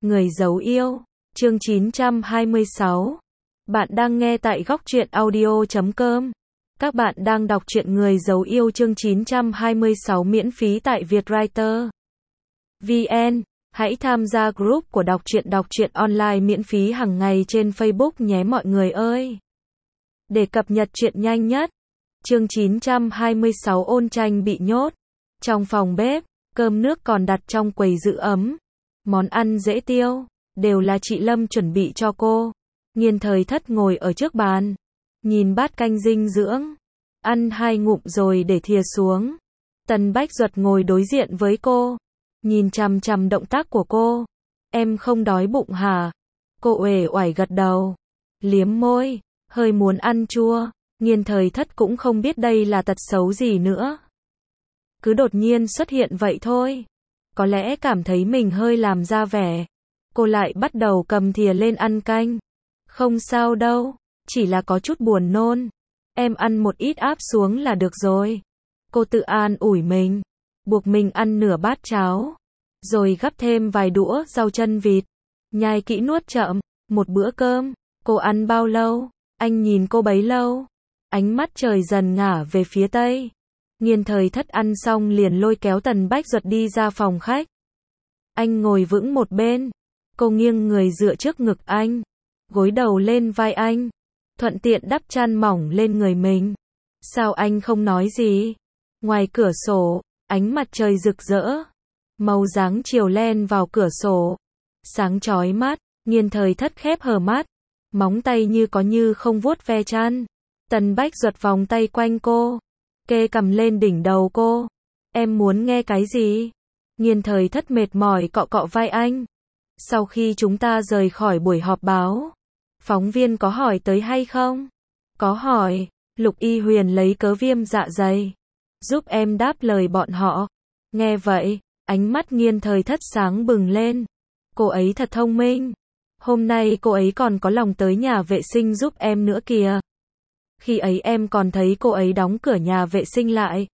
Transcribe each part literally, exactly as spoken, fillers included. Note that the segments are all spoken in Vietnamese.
Người giấu yêu, chương chín trăm hai mươi sáu. Bạn đang nghe tại góc truyện audio chấm com. Các bạn đang đọc truyện Người giấu yêu chương chín trăm hai mươi sáu miễn phí tại Vietwriter vê en. Hãy tham gia group của đọc truyện đọc truyện online miễn phí hàng ngày trên Facebook nhé mọi người ơi. Để cập nhật truyện nhanh nhất. Chương chín trăm hai mươi sáu Ôn Tranh bị nhốt trong phòng bếp, cơm nước còn đặt trong quầy giữ ấm. Món ăn dễ tiêu, đều là chị Lâm chuẩn bị cho cô. Nghiên Thời Thất ngồi ở trước bàn, nhìn bát canh dinh dưỡng, ăn hai ngụm rồi để thìa xuống. Tần Bách Duật ngồi đối diện với cô, nhìn chằm chằm động tác của cô. Em không đói bụng hả? Cô uể oải gật đầu, liếm môi, hơi muốn ăn chua. Nghiên Thời Thất cũng không biết đây là tật xấu gì nữa. Cứ đột nhiên xuất hiện vậy thôi. Có lẽ cảm thấy mình hơi làm ra vẻ. Cô lại bắt đầu cầm thìa lên ăn canh. Không sao đâu, chỉ là có chút buồn nôn. Em ăn một ít áp xuống là được rồi. Cô tự an ủi mình, buộc mình ăn nửa bát cháo, rồi gắp thêm vài đũa rau chân vịt. Nhai kỹ nuốt chậm, một bữa cơm, cô ăn bao lâu? Anh nhìn cô bấy lâu. Ánh mắt trời dần ngả về phía tây. Nghiên Thời Thất ăn xong liền lôi kéo Tần Bách Duật đi ra phòng khách. Anh ngồi vững một bên. Cô nghiêng người dựa trước ngực anh, gối đầu lên vai anh, thuận tiện đắp chăn mỏng lên người mình. Sao anh không nói gì? Ngoài cửa sổ, ánh mặt trời rực rỡ, màu dáng chiều len vào cửa sổ, sáng chói mắt. Nghiên Thời Thất khép hờ mắt, móng tay như có như không vuốt ve chăn. Tần Bách Duật vòng tay quanh cô, kê cầm lên đỉnh đầu cô. Em muốn nghe cái gì? Nghiên Thời Thất mệt mỏi cọ cọ vai anh. Sau khi chúng ta rời khỏi buổi họp báo, phóng viên có hỏi tới hay không? Có hỏi. Lục Y Huyền lấy cớ viêm dạ dày, giúp em đáp lời bọn họ. Nghe vậy, ánh mắt Nghiên Thời Thất sáng bừng lên. Cô ấy thật thông minh. Hôm nay cô ấy còn có lòng tới nhà vệ sinh giúp em nữa kìa. Khi ấy em còn thấy cô ấy đóng cửa nhà vệ sinh lại.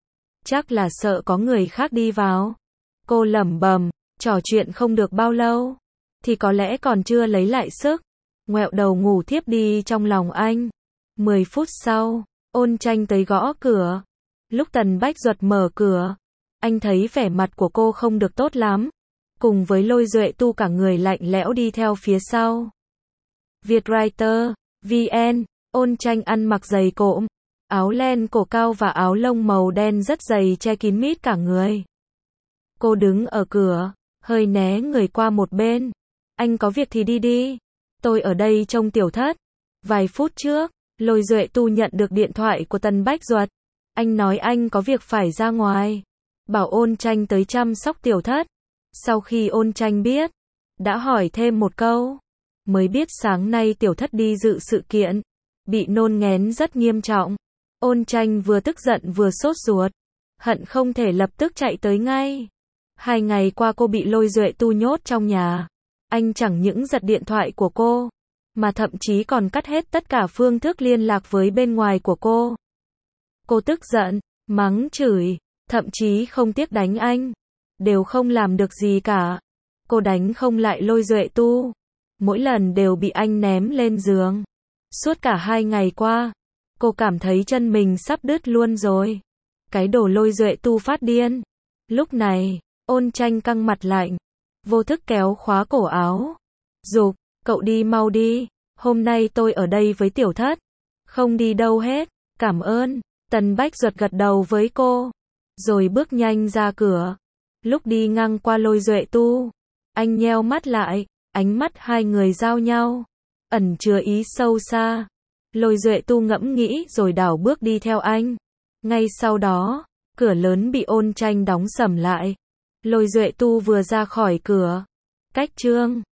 Chắc là sợ có người khác đi vào. Cô lẩm bẩm, trò chuyện không được bao lâu, thì có lẽ còn chưa lấy lại sức. Ngoẹo đầu ngủ thiếp đi trong lòng anh. Mười phút sau, Ôn Tranh tới gõ cửa. Lúc Tần Bách Duật mở cửa, anh thấy vẻ mặt của cô không được tốt lắm. Cùng với Lôi Duệ Tu cả người lạnh lẽo đi theo phía sau. Vietwriter vê en. Ôn Tranh ăn mặc giày cộm, áo len cổ cao và áo lông màu đen rất dày che kín mít cả người. Cô đứng ở cửa, hơi né người qua một bên. Anh có việc thì đi đi. Tôi ở đây trông Tiểu Thất. Vài phút trước, Lôi Duệ Tu nhận được điện thoại của Tần Bách Duật. Anh nói anh có việc phải ra ngoài, bảo Ôn Tranh tới chăm sóc Tiểu Thất. Sau khi Ôn Tranh biết, đã hỏi thêm một câu, mới biết sáng nay Tiểu Thất đi dự sự kiện, bị nôn nghén rất nghiêm trọng. Ôn Tranh vừa tức giận vừa sốt ruột, hận không thể lập tức chạy tới ngay. Hai ngày qua cô bị Lôi Duệ Tu nhốt trong nhà. Anh chẳng những giật điện thoại của cô, mà thậm chí còn cắt hết tất cả phương thức liên lạc với bên ngoài của cô. Cô tức giận, mắng chửi, thậm chí không tiếc đánh anh. Đều không làm được gì cả. Cô đánh không lại Lôi Duệ Tu. Mỗi lần đều bị anh ném lên giường. Suốt cả hai ngày qua, cô cảm thấy chân mình sắp đứt luôn rồi. Cái đồ Lôi Duệ Tu phát điên. Lúc này, Ôn Tranh căng mặt lạnh, vô thức kéo khóa cổ áo. Giục, cậu đi mau đi, hôm nay tôi ở đây với Tiểu Thất. Không đi đâu hết, cảm ơn. Tần Bách Duật gật đầu với cô, rồi bước nhanh ra cửa. Lúc đi ngang qua Lôi Duệ Tu, anh nheo mắt lại, ánh mắt hai người giao nhau, ẩn chứa ý sâu xa. Lôi Duệ Tu ngẫm nghĩ rồi đảo bước đi theo anh. Ngay sau đó, cửa lớn bị Ôn Tranh đóng sầm lại. Lôi Duệ Tu vừa ra khỏi cửa, cách chương